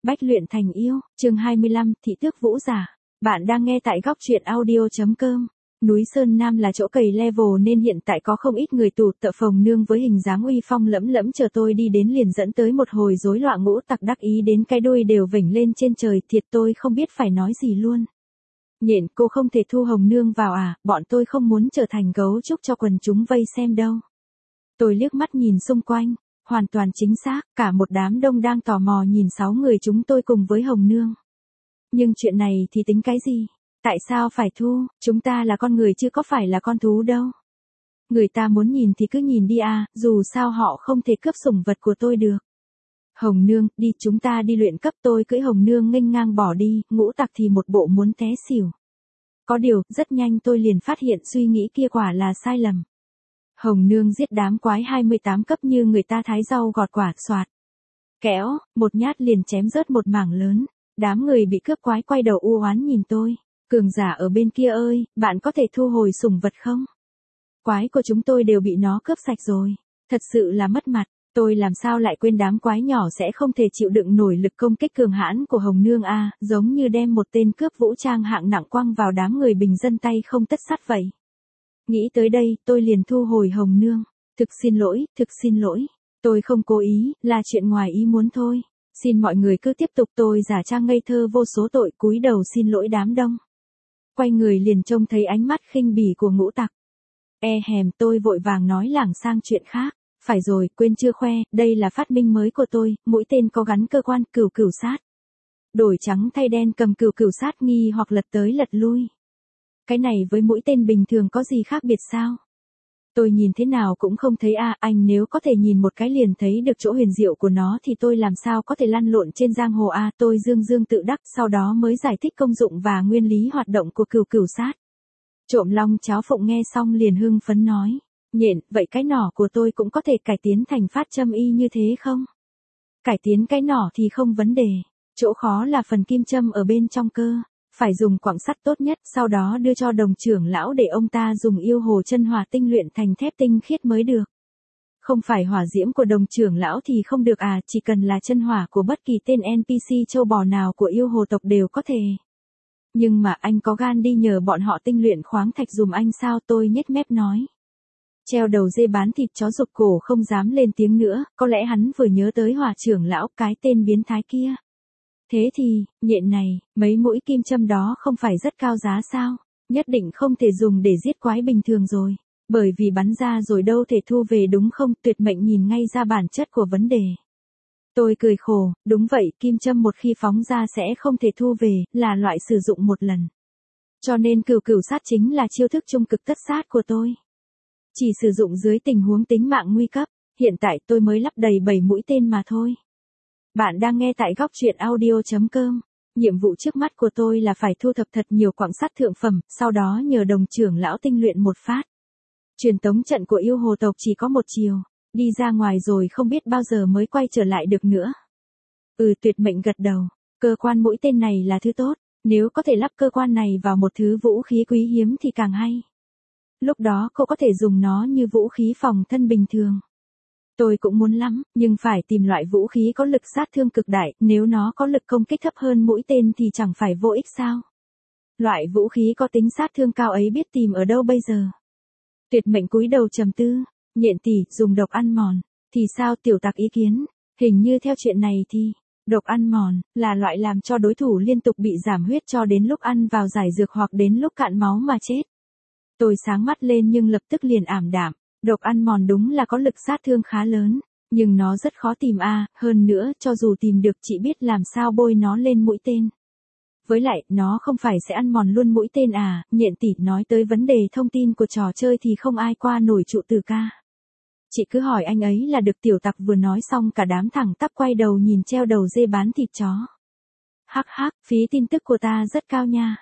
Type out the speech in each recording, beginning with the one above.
Bách luyện thành yêu, chương 25, thị tước vũ giả. Bạn đang nghe tại góc truyện audio.com. Núi Sơn Nam là chỗ cày level nên hiện tại có không ít người tụ tập phòng nương với hình dáng uy phong lẫm lẫm chờ tôi đi đến liền dẫn tới một hồi rối loạn, ngũ tặc đắc ý đến cái đuôi đều vểnh lên trên trời, thiệt tôi không biết phải nói gì luôn. Nhện, cô không thể thu Hồng Nương vào à, bọn tôi không muốn trở thành gấu trúc cho quần chúng vây xem đâu. Tôi liếc mắt nhìn xung quanh. Hoàn toàn chính xác, cả một đám đông đang tò mò nhìn 6 người chúng tôi cùng với Hồng Nương. Nhưng chuyện này thì tính cái gì? Tại sao phải thu, chúng ta là con người chứ có phải là con thú đâu. Người ta muốn nhìn thì cứ nhìn đi à, dù sao họ không thể cướp sủng vật của tôi được. Hồng Nương, đi chúng ta đi luyện cấp. Tôi cưỡi Hồng Nương nghênh ngang bỏ đi, ngũ tặc thì một bộ muốn té xỉu. Có điều, rất nhanh tôi liền phát hiện suy nghĩ kia quả là sai lầm. Hồng Nương giết đám quái 28 cấp như người ta thái rau gọt quả, xoạt. Kéo, một nhát liền chém rớt một mảng lớn. Đám người bị cướp quái quay đầu u oán nhìn tôi. Cường giả ở bên kia ơi, bạn có thể thu hồi sủng vật không? Quái của chúng tôi đều bị nó cướp sạch rồi. Thật sự là mất mặt, tôi làm sao lại quên đám quái nhỏ sẽ không thể chịu đựng nổi lực công kích cường hãn của Hồng Nương à, giống như đem một tên cướp vũ trang hạng nặng quăng vào đám người bình dân tay không tất sắt vậy. Nghĩ tới đây, tôi liền thu hồi Hồng Nương. Thực xin lỗi, tôi không cố ý, là chuyện ngoài ý muốn thôi. Xin mọi người cứ tiếp tục. Tôi giả trang ngây thơ vô số tội cúi đầu xin lỗi đám đông. Quay người liền trông thấy ánh mắt khinh bỉ của ngũ tặc. Tôi vội vàng nói lảng sang chuyện khác. Phải rồi, quên chưa khoe, đây là phát minh mới của tôi, mũi tên có gắn cơ quan cửu cửu sát. Đổi trắng thay đen, cầm cửu cửu sát nghi hoặc lật tới lật lui. Cái này với mũi tên bình thường có gì khác biệt sao? Tôi nhìn thế nào cũng không thấy à, anh nếu có thể nhìn một cái liền thấy được chỗ huyền diệu của nó thì tôi làm sao có thể lăn lộn trên giang hồ à, tôi dương tự đắc, sau đó mới giải thích công dụng và nguyên lý hoạt động của cửu cửu sát. Trộm long cháo phụng nghe xong liền hưng phấn nói, Nhện, vậy cái nỏ của tôi cũng có thể cải tiến thành phát châm y như thế không? Cải tiến cái nỏ thì không vấn đề, chỗ khó là phần kim châm ở bên trong cơ. Phải dùng quặng sắt tốt nhất, sau đó đưa cho đồng trưởng lão để ông ta dùng yêu hồ chân hỏa tinh luyện thành thép tinh khiết mới được. Không phải hỏa diễm của đồng trưởng lão thì không được à, chỉ cần là chân hỏa của bất kỳ tên NPC châu bò nào của yêu hồ tộc đều có thể. Nhưng mà anh có gan đi nhờ bọn họ tinh luyện khoáng thạch dùm anh sao? Tôi nhếch mép nói. Treo đầu dê bán thịt chó rụt cổ không dám lên tiếng nữa, có lẽ hắn vừa nhớ tới hỏa trưởng lão, cái tên biến thái kia. Thế thì, Nhện này, mấy mũi kim châm đó không phải rất cao giá sao? Nhất định không thể dùng để giết quái bình thường rồi. Bởi vì bắn ra rồi đâu thể thu về đúng không? Tuyệt mệnh nhìn ngay ra bản chất của vấn đề. Tôi cười khổ, đúng vậy, kim châm một khi phóng ra sẽ không thể thu về, là loại sử dụng một lần. Cho nên cửu cửu sát chính là chiêu thức trung cực tất sát của tôi. Chỉ sử dụng dưới tình huống tính mạng nguy cấp, hiện tại tôi mới lắp đầy 7 mũi tên mà thôi. Bạn đang nghe tại góc truyện audio.com. Nhiệm vụ trước mắt của tôi là phải thu thập thật nhiều quặng sắt thượng phẩm, sau đó nhờ đồng trưởng lão tinh luyện một phát. Truyền tống trận của yêu hồ tộc chỉ có một chiều, đi ra ngoài rồi không biết bao giờ mới quay trở lại được nữa. Tuyệt mệnh gật đầu, cơ quan mũi tên này là thứ tốt, nếu có thể lắp cơ quan này vào một thứ vũ khí quý hiếm thì càng hay. Lúc đó cô có thể dùng nó như vũ khí phòng thân bình thường. Tôi cũng muốn lắm, nhưng phải tìm loại vũ khí có lực sát thương cực đại, nếu nó có lực công kích thấp hơn mũi tên thì chẳng phải vô ích sao? Loại vũ khí có tính sát thương cao ấy biết tìm ở đâu bây giờ? Tuyệt mệnh cúi đầu trầm tư, Nhện tỷ, dùng độc ăn mòn, thì sao? Tiểu tặc ý kiến, hình như theo chuyện này thì, độc ăn mòn, là loại làm cho đối thủ liên tục bị giảm huyết cho đến lúc ăn vào giải dược hoặc đến lúc cạn máu mà chết. Tôi sáng mắt lên nhưng lập tức liền ảm đạm. Độc ăn mòn đúng là có lực sát thương khá lớn, nhưng nó rất khó tìm à, hơn nữa, cho dù tìm được chị biết làm sao bôi nó lên mũi tên. Với lại, nó không phải sẽ ăn mòn luôn mũi tên à, Nhện tỷ nói tới vấn đề thông tin của trò chơi thì không ai qua nổi trụ từ ca. Chị cứ hỏi anh ấy là được. Tiểu tặc vừa nói xong cả đám thẳng tắp quay đầu nhìn treo đầu dê bán thịt chó. Hắc hắc, phí tin tức của ta rất cao nha.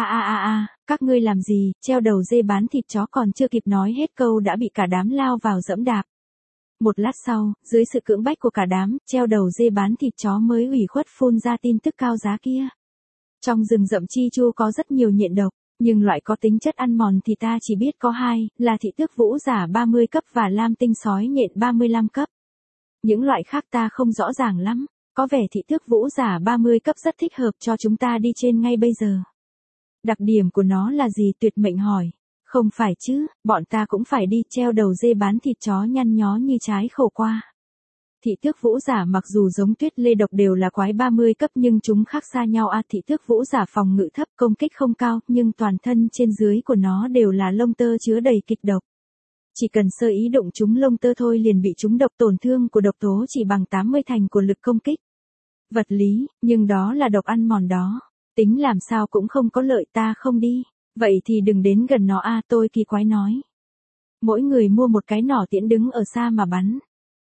Các ngươi làm gì? Treo đầu dê bán thịt chó còn chưa kịp nói hết câu đã bị cả đám lao vào dẫm đạp. Một lát sau, dưới sự cưỡng bách của cả đám, treo đầu dê bán thịt chó mới ủy khuất phun ra tin tức cao giá kia. Trong rừng rậm chi chu có rất nhiều nhện độc, nhưng loại có tính chất ăn mòn thì ta chỉ biết có hai, là thị tước vũ giả 30 cấp và lam tinh sói nhện 35 cấp. Những loại khác ta không rõ ràng lắm. Có vẻ thị tước vũ giả 30 cấp rất thích hợp cho chúng ta đi trên ngay bây giờ. Đặc điểm của nó là gì? Tuyệt mệnh hỏi. Không phải chứ, bọn ta cũng phải đi treo đầu dê bán thịt chó nhăn nhó như trái khổ qua. Thị tước vũ giả mặc dù giống Tuyết Lê Độc đều là quái 30 cấp nhưng chúng khác xa nhau. Thị tước vũ giả phòng ngự thấp, công kích không cao, nhưng toàn thân trên dưới của nó đều là lông tơ chứa đầy kịch độc. Chỉ cần sơ ý đụng chúng lông tơ thôi liền bị chúng độc, tổn thương của độc tố chỉ bằng 80 thành của lực công kích. Vật lý, nhưng đó là độc ăn mòn đó. Tính làm sao cũng không có lợi, ta không đi. Vậy thì đừng đến gần nó a, tôi kỳ quái nói. Mỗi người mua một cái nỏ tiễn đứng ở xa mà bắn.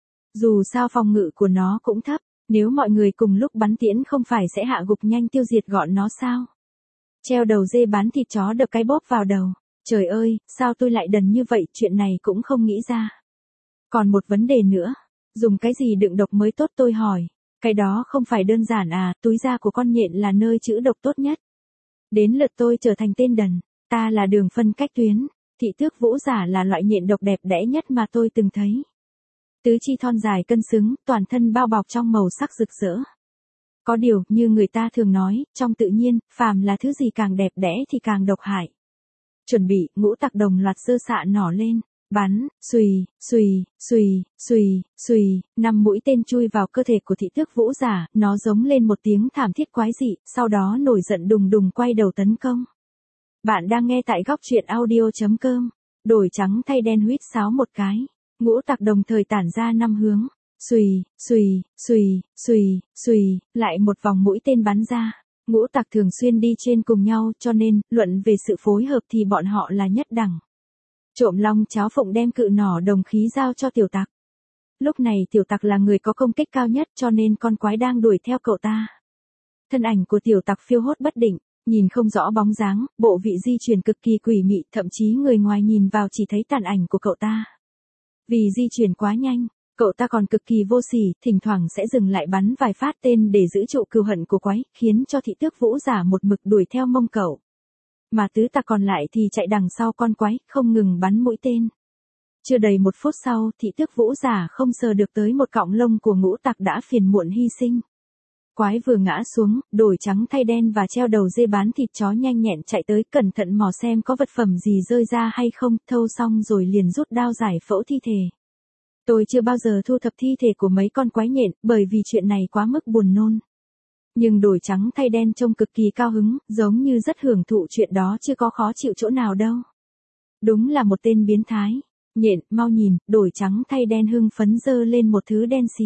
Dù sao phòng ngự của nó cũng thấp, nếu mọi người cùng lúc bắn tiễn không phải sẽ hạ gục nhanh tiêu diệt gọn nó sao? Treo đầu dê bán thịt chó đập cái bóp vào đầu. Trời ơi, sao tôi lại đần như vậy, chuyện này cũng không nghĩ ra. Còn một vấn đề nữa, dùng cái gì đựng độc mới tốt tôi hỏi. Cái đó không phải đơn giản à, túi da của con nhện là nơi trữ độc tốt nhất. Đến lượt tôi trở thành tên đần, ta là đường phân cách tuyến, thị tước vũ giả là loại nhện độc đẹp đẽ nhất mà tôi từng thấy. Tứ chi thon dài cân xứng, toàn thân bao bọc trong màu sắc rực rỡ. Có điều, như người ta thường nói, trong tự nhiên, phàm là thứ gì càng đẹp đẽ thì càng độc hại. Chuẩn bị, Ngũ Tặc đồng loạt giơ xạ nỏ lên, bắn, xùy, xùy, xùy, xùy, xùy, 5 mũi tên chui vào cơ thể của thị tước vũ giả, nó giống lên một tiếng thảm thiết quái dị, sau đó nổi giận đùng đùng quay đầu tấn công. Bạn đang nghe tại góc truyện audio.com, đổi trắng thay đen huýt sáo một cái, Ngũ Tặc đồng thời tản ra 5 hướng, xùy, xùy, xùy, xùy, xùy, lại một vòng mũi tên bắn ra. Ngũ Tặc thường xuyên đi trên cùng nhau cho nên, luận về sự phối hợp thì bọn họ là nhất đẳng. Trộm Long Cháo Phụng đem cự nỏ đồng khí giao cho Tiểu Tặc. Lúc này Tiểu Tặc là người có công kích cao nhất cho nên con quái đang đuổi theo cậu ta. Thân ảnh của Tiểu Tặc phiêu hốt bất định, nhìn không rõ bóng dáng, bộ vị di chuyển cực kỳ quỷ mị, thậm chí người ngoài nhìn vào chỉ thấy tàn ảnh của cậu ta. Vì di chuyển quá nhanh, cậu ta còn cực kỳ vô sỉ, thỉnh thoảng sẽ dừng lại bắn vài phát tên để giữ trụ cừu hận của quái, khiến cho thị tước vũ giả một mực đuổi theo mông cậu. Mà tứ tặc còn lại thì chạy đằng sau con quái, không ngừng bắn mũi tên. Chưa đầy 1 phút sau, thị tước vũ giả không sờ được tới một cọng lông của Ngũ Tặc đã phiền muộn hy sinh. Quái vừa ngã xuống, đổi trắng thay đen và treo đầu dê bán thịt chó nhanh nhẹn chạy tới, cẩn thận mò xem có vật phẩm gì rơi ra hay không, thâu xong rồi liền rút đao giải phẫu thi thể. Tôi chưa bao giờ thu thập thi thể của mấy con quái nhện, bởi vì chuyện này quá mức buồn nôn. Nhưng đổi trắng thay đen trông cực kỳ cao hứng, giống như rất hưởng thụ chuyện đó, chưa có khó chịu chỗ nào đâu. Đúng là một tên biến thái. Nhện, mau nhìn, đổi trắng thay đen hưng phấn giơ lên một thứ đen xì.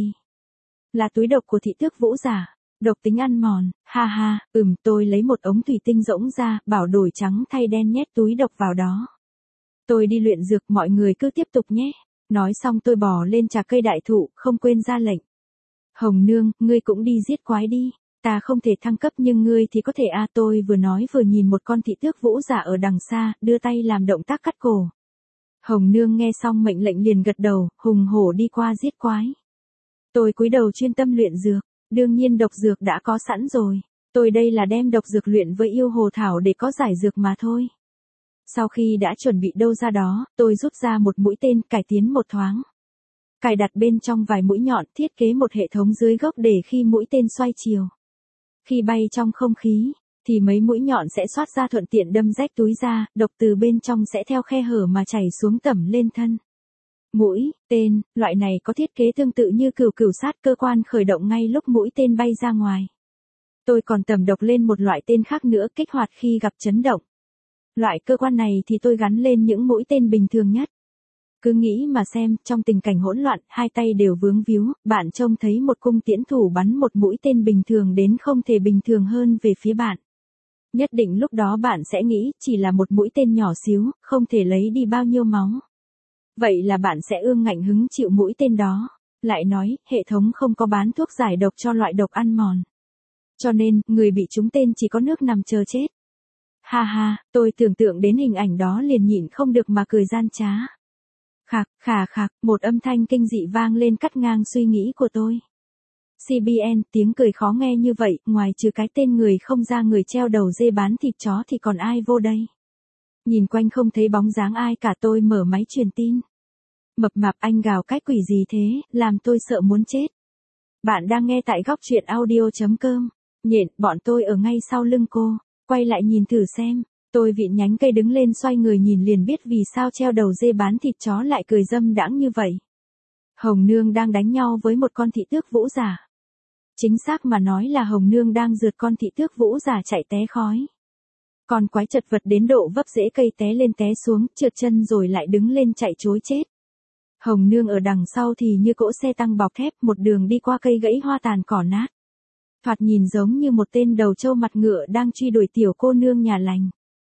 Là túi độc của thị tước vũ giả. Độc tính ăn mòn, ha ha, tôi lấy một ống thủy tinh rỗng ra, bảo đổi trắng thay đen nhét túi độc vào đó. Tôi đi luyện dược, mọi người cứ tiếp tục nhé. Nói xong tôi bò lên trà cây đại thụ, không quên ra lệnh. Hồng Nương, ngươi cũng đi giết quái đi. Ta không thể thăng cấp nhưng ngươi thì có thể à, tôi vừa nói vừa nhìn một con thị tước vũ giả ở đằng xa, đưa tay làm động tác cắt cổ. Hồng Nương nghe xong mệnh lệnh liền gật đầu, hùng hổ đi qua giết quái. Tôi cúi đầu chuyên tâm luyện dược, đương nhiên độc dược đã có sẵn rồi. Tôi đây là đem độc dược luyện với yêu hồ thảo để có giải dược mà thôi. Sau khi đã chuẩn bị đâu ra đó, tôi rút ra một mũi tên, cải tiến một thoáng. Cài đặt bên trong vài mũi nhọn, thiết kế một hệ thống dưới gốc để khi mũi tên xoay chiều. Khi bay trong không khí, thì mấy mũi nhọn sẽ xoát ra thuận tiện đâm rách túi da, độc từ bên trong sẽ theo khe hở mà chảy xuống tẩm lên thân. Mũi, tên, loại này có thiết kế tương tự như cừu sát, cơ quan khởi động ngay lúc mũi tên bay ra ngoài. Tôi còn tẩm độc lên một loại tên khác nữa, kích hoạt khi gặp chấn động. Loại cơ quan này thì tôi gắn lên những mũi tên bình thường nhất. Cứ nghĩ mà xem, trong tình cảnh hỗn loạn, hai tay đều vướng víu, bạn trông thấy một cung tiễn thủ bắn một mũi tên bình thường đến không thể bình thường hơn về phía bạn. Nhất định lúc đó bạn sẽ nghĩ, chỉ là một mũi tên nhỏ xíu, không thể lấy đi bao nhiêu máu. Vậy là bạn sẽ ương ngạnh hứng chịu mũi tên đó. Lại nói, hệ thống không có bán thuốc giải độc cho loại độc ăn mòn. Cho nên, người bị trúng tên chỉ có nước nằm chờ chết. Ha ha, tôi tưởng tượng đến hình ảnh đó liền nhịn không được mà cười gian trá. Khạc, khà khạc, một âm thanh kinh dị vang lên cắt ngang suy nghĩ của tôi. CBN, tiếng cười khó nghe như vậy, ngoài trừ cái tên người không ra người treo đầu dê bán thịt chó thì còn ai vô đây? Nhìn quanh không thấy bóng dáng ai cả, tôi mở máy truyền tin. Mập mạp anh gào cái quỷ gì thế, làm tôi sợ muốn chết. Bạn đang nghe tại góc truyện audio.com. Nhện, bọn tôi ở ngay sau lưng cô. Quay lại nhìn thử xem. Tôi vịn nhánh cây đứng lên xoay người nhìn liền biết vì sao treo đầu dê bán thịt chó lại cười dâm đãng như vậy. Hồng Nương đang đánh nhau với một con thị tước vũ giả. Chính xác mà nói là Hồng Nương đang rượt con thị tước vũ giả chạy té khói. Con quái chật vật đến độ vấp rễ cây té lên té xuống, trượt chân rồi lại đứng lên chạy trối chết. Hồng Nương ở đằng sau thì như cỗ xe tăng bọc thép một đường đi qua cây gãy hoa tàn cỏ nát. Thoạt nhìn giống như một tên đầu trâu mặt ngựa đang truy đuổi tiểu cô nương nhà lành.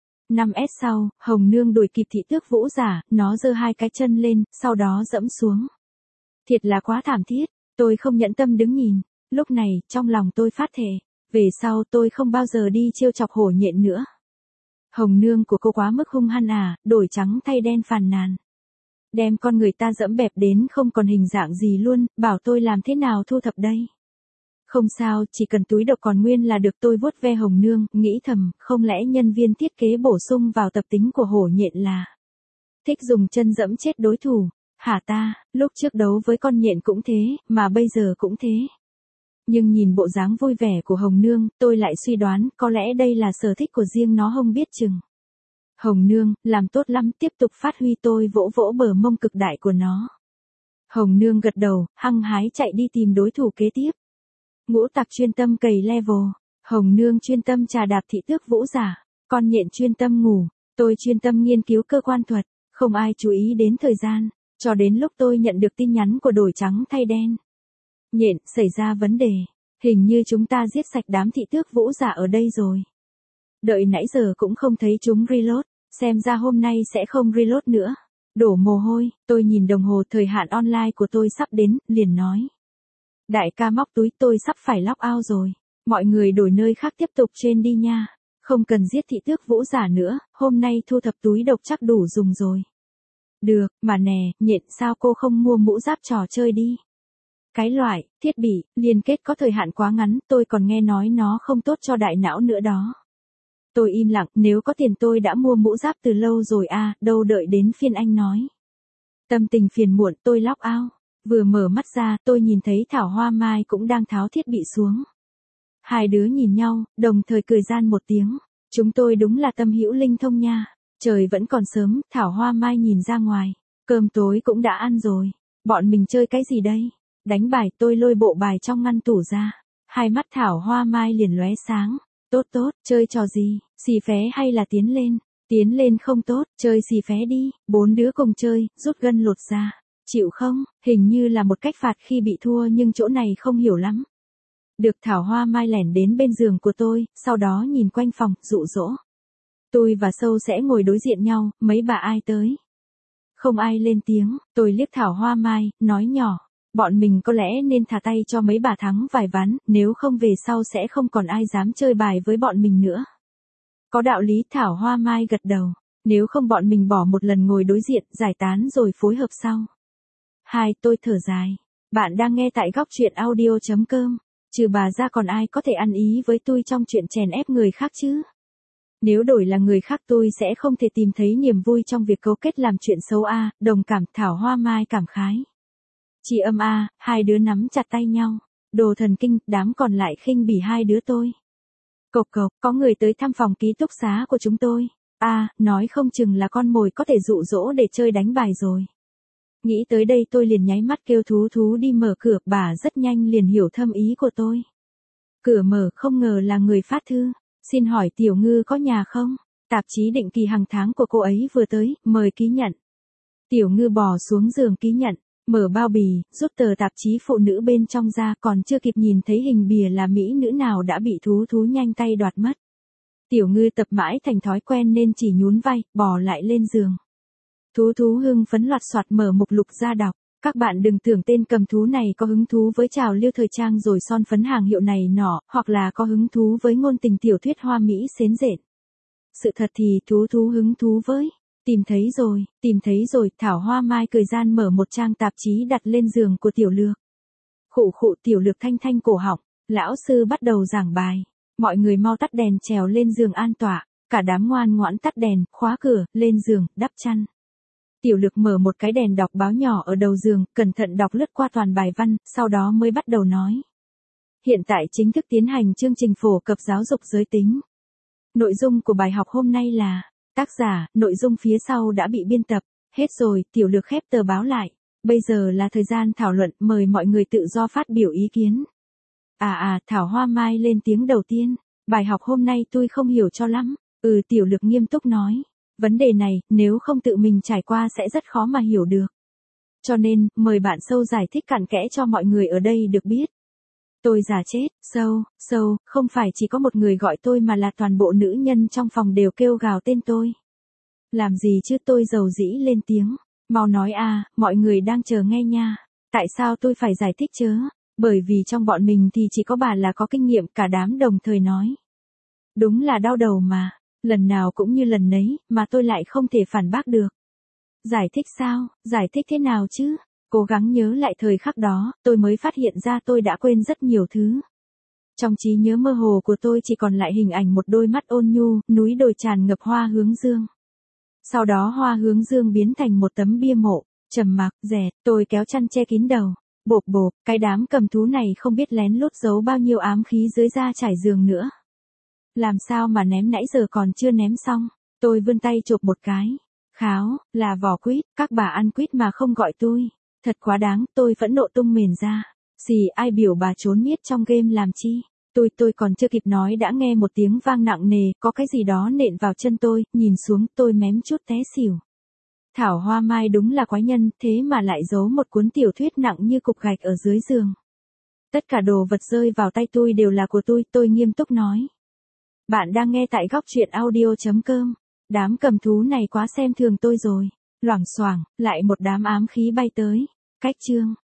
5S sau, Hồng Nương đuổi kịp thị tước vũ giả, nó giơ hai cái chân lên, sau đó dẫm xuống. Thiệt là quá thảm thiết, tôi không nhẫn tâm đứng nhìn. Lúc này, trong lòng tôi phát thề, về sau tôi không bao giờ đi trêu chọc hổ nhện nữa. Hồng Nương của cô quá mức hung hăng à, đổi trắng thay đen phàn nàn. Đem con người ta dẫm bẹp đến không còn hình dạng gì luôn, bảo tôi làm thế nào thu thập đây. Không sao, chỉ cần túi độc còn nguyên là được. Tôi vuốt ve Hồng Nương, nghĩ thầm, không lẽ nhân viên thiết kế bổ sung vào tập tính của hổ nhện là thích dùng chân dẫm chết đối thủ. Hả ta, lúc trước đấu với con nhện cũng thế, mà bây giờ cũng thế. Nhưng nhìn bộ dáng vui vẻ của Hồng Nương, tôi lại suy đoán có lẽ đây là sở thích của riêng nó không biết chừng. Hồng Nương, làm tốt lắm, tiếp tục phát huy. Tôi vỗ vỗ bờ mông cực đại của nó. Hồng Nương gật đầu, hăng hái chạy đi tìm đối thủ kế tiếp. Ngũ tặc chuyên tâm cày level, Hồng Nương chuyên tâm trà đạp thị tước vũ giả, con nhện chuyên tâm ngủ, tôi chuyên tâm nghiên cứu cơ quan thuật, không ai chú ý đến thời gian, cho đến lúc tôi nhận được tin nhắn của đổi trắng thay đen. Nhện, xảy ra vấn đề, hình như chúng ta giết sạch đám thị tước vũ giả ở đây rồi. Đợi nãy giờ cũng không thấy chúng reload, xem ra hôm nay sẽ không reload nữa. Đổ mồ hôi, tôi nhìn đồng hồ thời hạn online của tôi sắp đến, liền nói. Đại ca móc túi, tôi sắp phải log out rồi. Mọi người đổi nơi khác tiếp tục trên đi nha. Không cần giết thị tước vũ giả nữa, hôm nay thu thập túi độc chắc đủ dùng rồi. Được, mà nè, nhện sao cô không mua mũ giáp trò chơi đi. Cái loại, thiết bị, liên kết có thời hạn quá ngắn, tôi còn nghe nói nó không tốt cho đại não nữa đó. Tôi im lặng, nếu có tiền tôi đã mua mũ giáp từ lâu rồi à, đâu đợi đến phiên anh nói. Tâm tình phiền muộn, tôi log out. Vừa mở mắt ra, tôi nhìn thấy Thảo Hoa Mai cũng đang tháo thiết bị xuống. Hai đứa nhìn nhau, đồng thời cười gian một tiếng. Chúng tôi đúng là tâm hữu linh thông nha. Trời vẫn còn sớm, Thảo Hoa Mai nhìn ra ngoài. Cơm tối cũng đã ăn rồi. Bọn mình chơi cái gì đây? Đánh bài. Tôi lôi bộ bài trong ngăn tủ ra. Hai mắt Thảo Hoa Mai liền lóe sáng. Tốt tốt, chơi trò gì? Xì phé hay là tiến lên? Tiến lên không tốt, chơi xì phé đi. Bốn đứa cùng chơi, rút gân lột ra. Chịu không? Hình như là một cách phạt khi bị thua nhưng chỗ này không hiểu lắm. Được. Thảo Hoa Mai lẻn đến bên giường của tôi, sau đó nhìn quanh phòng, dụ dỗ. Tôi và Sâu sẽ ngồi đối diện nhau, mấy bà ai tới? Không ai lên tiếng, tôi liếc Thảo Hoa Mai, nói nhỏ. Bọn mình có lẽ nên thả tay cho mấy bà thắng vài ván, nếu không về sau sẽ không còn ai dám chơi bài với bọn mình nữa. Có đạo lý. Thảo Hoa Mai gật đầu. Nếu không bọn mình bỏ một lần ngồi đối diện, giải tán rồi phối hợp sau. Hai, tôi thở dài. Bạn đang nghe tại góc truyện audio.com. Trừ bà ra còn ai có thể ăn ý với tôi trong chuyện chèn ép người khác chứ? Nếu đổi là người khác tôi sẽ không thể tìm thấy niềm vui trong việc cấu kết làm chuyện xấu a. Đồng cảm. Thảo Hoa Mai cảm khái. Chị âm a. Hai đứa nắm chặt tay nhau. Đồ thần kinh. Đám còn lại khinh bỉ hai đứa tôi. Cộc cộc, có người tới thăm phòng ký túc xá của chúng tôi. Nói không chừng là con mồi có thể dụ dỗ để chơi đánh bài rồi. Nghĩ tới đây tôi liền nháy mắt kêu Thú Thú đi mở cửa. Bà rất nhanh liền hiểu thâm ý của tôi. Cửa mở, không ngờ là người phát thư. Xin hỏi Tiểu Ngư có nhà không? Tạp chí định kỳ hàng tháng của cô ấy vừa tới, mời ký nhận. Tiểu Ngư bò xuống giường ký nhận, mở bao bì, rút tờ tạp chí phụ nữ bên trong ra, còn chưa kịp nhìn thấy hình bìa là mỹ nữ nào đã bị Thú Thú nhanh tay đoạt mất. Tiểu Ngư tập mãi thành thói quen nên chỉ nhún vai, bò lại lên giường. Thú Thú hưng phấn loạt soạt mở mục lục ra đọc. Các bạn đừng tưởng tên cầm thú này có hứng thú với trào lưu thời trang rồi son phấn hàng hiệu này nọ, hoặc là có hứng thú với ngôn tình tiểu thuyết hoa mỹ xến rện. Sự thật thì Thú Thú hứng thú với. Tìm thấy rồi. Thảo Hoa Mai cười gian mở một trang tạp chí đặt lên giường của Tiểu Lược. Khụ khụ. Tiểu Lược thanh thanh cổ họng. Lão sư bắt đầu giảng bài. Mọi người mau tắt đèn trèo lên giường an tọa. Cả đám ngoan ngoãn tắt đèn, khóa cửa, lên giường, đắp chăn. Tiểu Lực mở một cái đèn đọc báo nhỏ ở đầu giường, cẩn thận đọc lướt qua toàn bài văn, sau đó mới bắt đầu nói. Hiện tại chính thức tiến hành chương trình phổ cập giáo dục giới tính. Nội dung của bài học hôm nay là, tác giả, nội dung phía sau đã bị biên tập, hết rồi, Tiểu Lực khép tờ báo lại. Bây giờ là thời gian thảo luận, mời mọi người tự do phát biểu ý kiến. Thảo Hoa Mai lên tiếng đầu tiên. Bài học hôm nay tôi không hiểu cho lắm. Tiểu Lực nghiêm túc nói. Vấn đề này, nếu không tự mình trải qua sẽ rất khó mà hiểu được. Cho nên, mời bạn Sâu giải thích cặn kẽ cho mọi người ở đây được biết. Tôi giả chết, Sâu, không phải chỉ có một người gọi tôi mà là toàn bộ nữ nhân trong phòng đều kêu gào tên tôi. Làm gì chứ, tôi dầu dĩ lên tiếng. Mau nói mọi người đang chờ nghe nha. Tại sao tôi phải giải thích chứ? Bởi vì trong bọn mình thì chỉ có bà là có kinh nghiệm, cả đám đồng thời nói. Đúng là đau đầu mà, lần nào cũng như lần nấy, mà tôi lại không thể phản bác được. Giải thích sao, giải thích thế nào chứ? Cố gắng nhớ lại thời khắc đó, tôi mới phát hiện ra tôi đã quên rất nhiều thứ. Trong trí nhớ mơ hồ của tôi chỉ còn lại hình ảnh một đôi mắt ôn nhu, núi đồi tràn ngập hoa hướng dương. Sau đó hoa hướng dương biến thành một tấm bia mộ, trầm mặc, dẹt, tôi kéo chăn che kín đầu. Bộp, cái đám cầm thú này không biết lén lút giấu bao nhiêu ám khí dưới da trải giường nữa. Làm sao mà ném nãy giờ còn chưa ném xong, tôi vươn tay chộp một cái. Kháo, là vỏ quýt, các bà ăn quýt mà không gọi tôi. Thật quá đáng, tôi phẫn nộ tung mền ra. Ai biểu bà trốn miết trong game làm chi. Tôi còn chưa kịp nói đã nghe một tiếng vang nặng nề, có cái gì đó nện vào chân tôi, nhìn xuống tôi mém chút té xỉu. Thảo Hoa Mai đúng là quái nhân, thế mà lại giấu một cuốn tiểu thuyết nặng như cục gạch ở dưới giường. Tất cả đồ vật rơi vào tay tôi đều là của tôi nghiêm túc nói. Bạn đang nghe tại Góc Truyện Audio.com. Đám cầm thú này quá xem thường tôi rồi. Loảng xoảng, lại một đám ám khí bay tới. Cách chương.